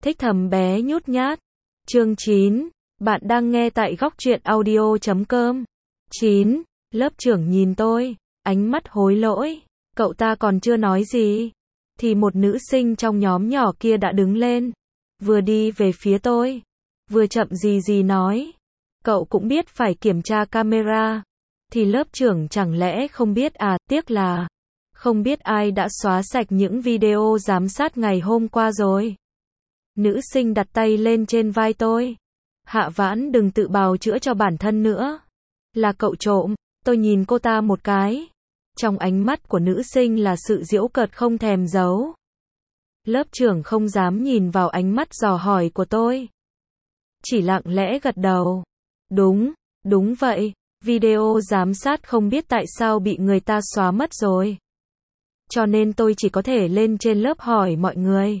Thích thầm bé nhút nhát. Chương 9. Bạn đang nghe tại góc truyện audio.com. 9. Lớp trưởng nhìn tôi, ánh mắt hối lỗi. Cậu ta còn chưa nói gì, thì một nữ sinh trong nhóm nhỏ kia đã đứng lên, vừa đi về phía tôi, vừa chậm gì nói. Cậu cũng biết phải kiểm tra camera. Thì lớp trưởng chẳng lẽ không biết à, tiếc là không biết ai đã xóa sạch những video giám sát ngày hôm qua rồi. Nữ sinh đặt tay lên trên vai tôi. Hạ Vãn, đừng tự bào chữa cho bản thân nữa. Là cậu trộm. Tôi nhìn cô ta một cái. Trong ánh mắt của nữ sinh là sự giễu cợt không thèm giấu. Lớp trưởng không dám nhìn vào ánh mắt dò hỏi của tôi, chỉ lặng lẽ gật đầu. Đúng vậy. Video giám sát không biết tại sao bị người ta xóa mất rồi. Cho nên tôi chỉ có thể lên trên lớp hỏi mọi người.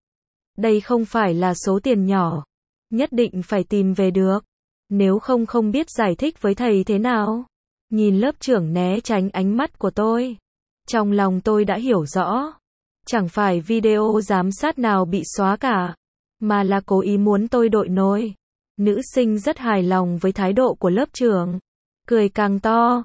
Đây không phải là số tiền nhỏ. Nhất định phải tìm về được. Nếu không biết giải thích với thầy thế nào. Nhìn lớp trưởng né tránh ánh mắt của tôi. Trong lòng tôi đã hiểu rõ. Chẳng phải video giám sát nào bị xóa cả, mà là cố ý muốn tôi đội nổi. Nữ sinh rất hài lòng với thái độ của lớp trưởng. Cười càng to.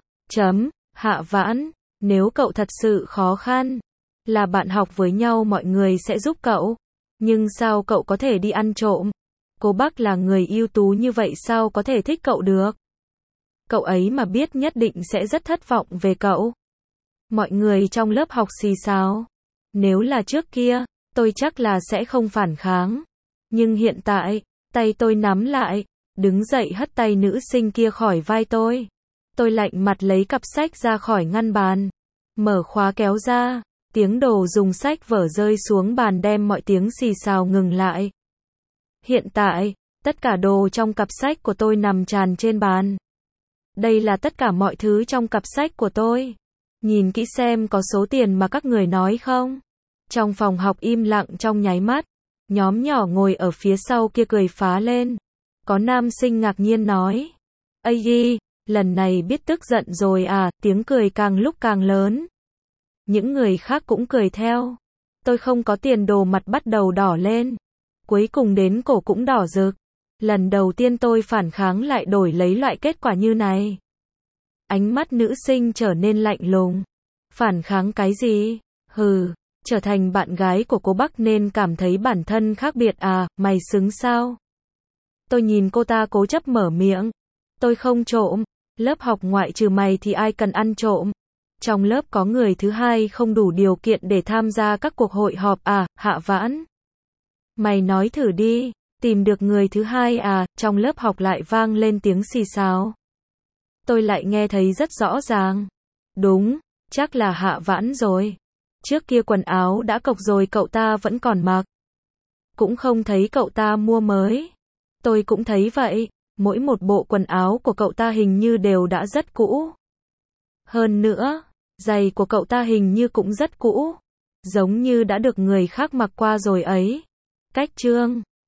Hạ Vãn, nếu cậu thật sự khó khăn, là bạn học với nhau mọi người sẽ giúp cậu. Nhưng sao cậu có thể đi ăn trộm? Cô Bắc là người ưu tú như vậy sao có thể thích cậu được? Cậu ấy mà biết nhất định sẽ rất thất vọng về cậu. Mọi người trong lớp học xì xào. Nếu là trước kia, tôi chắc là sẽ không phản kháng. Nhưng hiện tại, tay tôi nắm lại, đứng dậy hất tay nữ sinh kia khỏi vai tôi. Tôi lạnh mặt lấy cặp sách ra khỏi ngăn bàn. Mở khóa kéo ra, tiếng đồ dùng sách vở rơi xuống bàn đem mọi tiếng xì xào ngừng lại. Hiện tại, tất cả đồ trong cặp sách của tôi nằm tràn trên bàn. Đây là tất cả mọi thứ trong cặp sách của tôi. Nhìn kỹ xem có số tiền mà các người nói không. Trong phòng học im lặng trong nháy mắt. Nhóm nhỏ ngồi ở phía sau kia cười phá lên. Có nam sinh ngạc nhiên nói. Ây di, lần này biết tức giận rồi à, tiếng cười càng lúc càng lớn. Những người khác cũng cười theo. Tôi không có tiền, đồ mặt bắt đầu đỏ lên. Cuối cùng đến cổ cũng đỏ rực. Lần đầu tiên tôi phản kháng lại đổi lấy loại kết quả như này. Ánh mắt nữ sinh trở nên lạnh lùng. Phản kháng cái gì? Hừ, trở thành bạn gái của cô Bắc nên cảm thấy bản thân khác biệt à, mày xứng sao? Tôi nhìn cô ta cố chấp mở miệng. Tôi không trộm. Lớp học ngoại trừ mày thì ai cần ăn trộm? Trong lớp có người thứ hai không đủ điều kiện để tham gia các cuộc hội họp à, Hạ Vãn? Mày nói thử đi, tìm được người thứ hai à? Trong lớp học lại vang lên tiếng xì xào. Tôi lại nghe thấy rất rõ ràng. Đúng, chắc là Hạ Vãn rồi. Trước kia quần áo đã cộc rồi cậu ta vẫn còn mặc. Cũng không thấy cậu ta mua mới. Tôi cũng thấy vậy, mỗi một bộ quần áo của cậu ta hình như đều đã rất cũ. Hơn nữa, giày của cậu ta hình như cũng rất cũ. Giống như đã được người khác mặc qua rồi ấy. Cách chương